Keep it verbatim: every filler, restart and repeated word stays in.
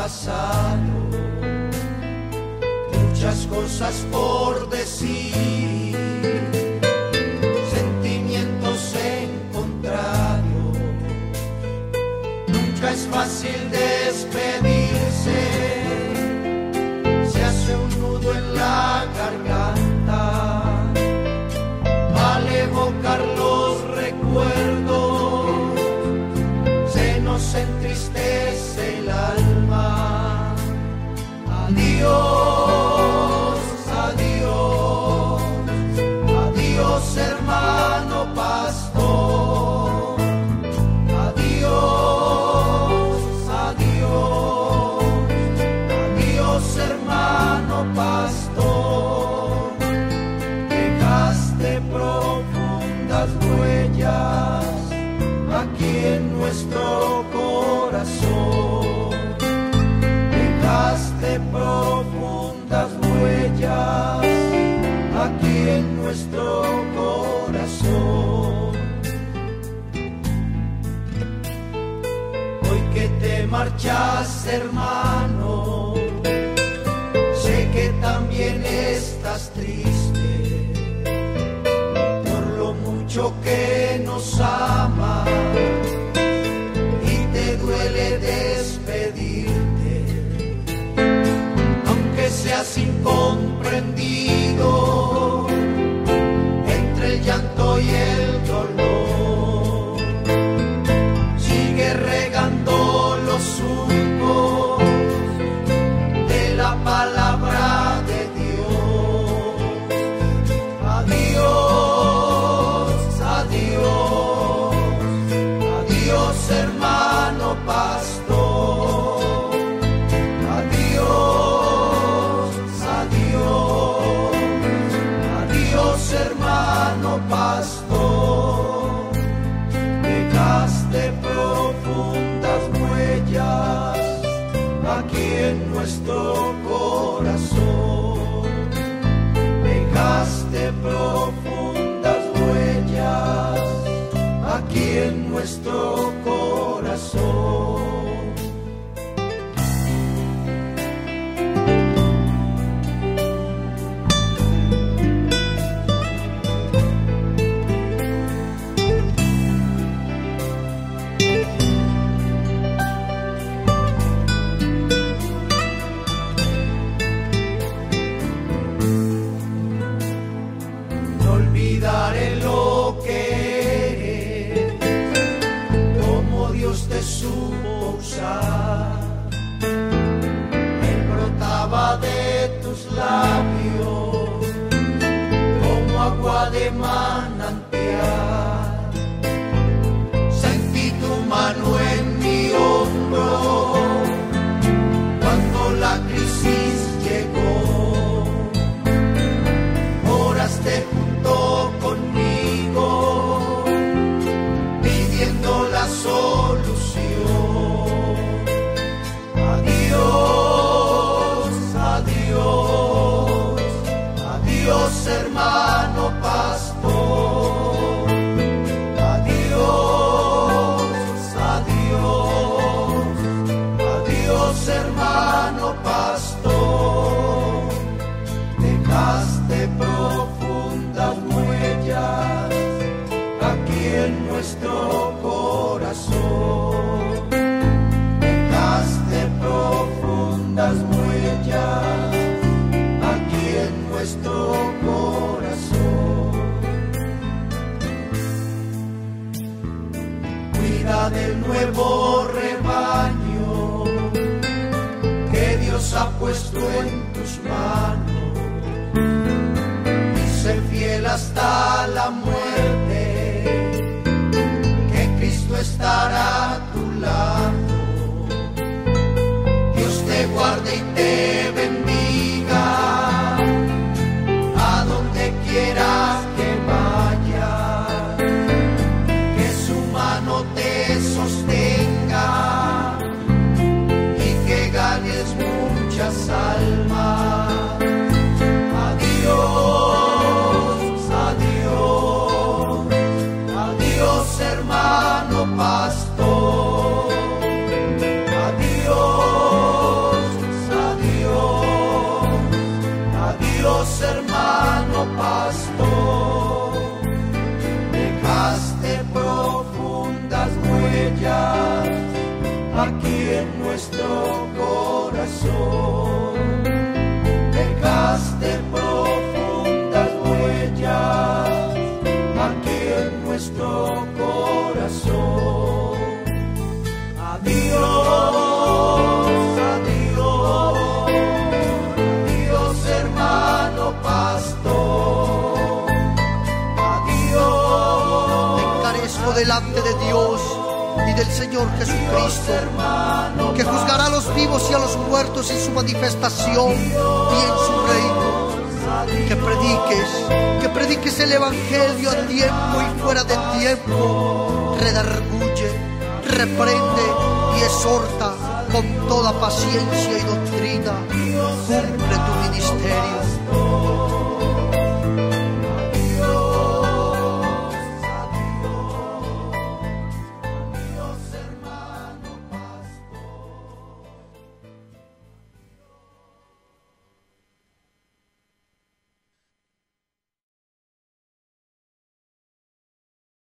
pasado, muchas cosas por decir, sentimientos encontrados, nunca es fácil despedirse, se hace un nudo en la garganta al evocar los recuerdos, se nos entristece el alma. Adiós, adiós, adiós hermano pastor, adiós, adiós, adiós hermano pastor, dejaste profundas huellas aquí en nuestro corazón, dejaste profundas huellas aquí en nuestro corazón. Hoy que te marchas, hermano, sé que también estás triste por lo mucho que nos amas y te duele despedirte, aunque seas incomprendido entre el llanto y el dolor. Sigue regando los surcos de la palabra de Dios. Adiós, adiós, adiós hermano pastor, adiós, adiós, adiós hermano pastor, dejaste profundas huellas aquí en nuestro corazón, dejaste profundas huellas aquí en nuestro corazón. No olvidaré lo que eres, como Dios te supo usar. Él brotaba de tus labios como agua de manantial. Sentí tu mano en mi hombro cuando la crisis llegó. Oraste junto conmigo pidiendo la solución. Adiós, adiós, adiós hermano pastor, adiós, adiós, adiós hermano pastor, dejaste profundas huellas aquí en nuestro corazón, dejaste profundas huellas aquí en nuestro corazón. Cuida del nuevo rebaño que Dios ha puesto en tus manos, y sé fiel hasta la muerte, que Cristo estará a tu lado. Dios te guarde y te bendiga a donde quieras que vayas, que su mano te sostenga y que ganes muchas almas. Adiós, adiós, adiós hermano pastor, adiós. huellas aquí en nuestro corazón. Dejaste profundas huellas aquí en nuestro corazón. Adiós, adiós, adiós hermano pastor, adiós. Me encarezco delante de Dios y del Señor Jesucristo, que juzgará a los vivos y a los muertos en su manifestación y en su reino. Que prediques, que prediques el Evangelio a tiempo y fuera de tiempo. Redarguye, reprende y exhorta con toda paciencia y doctrina. Cumple tu ministerio.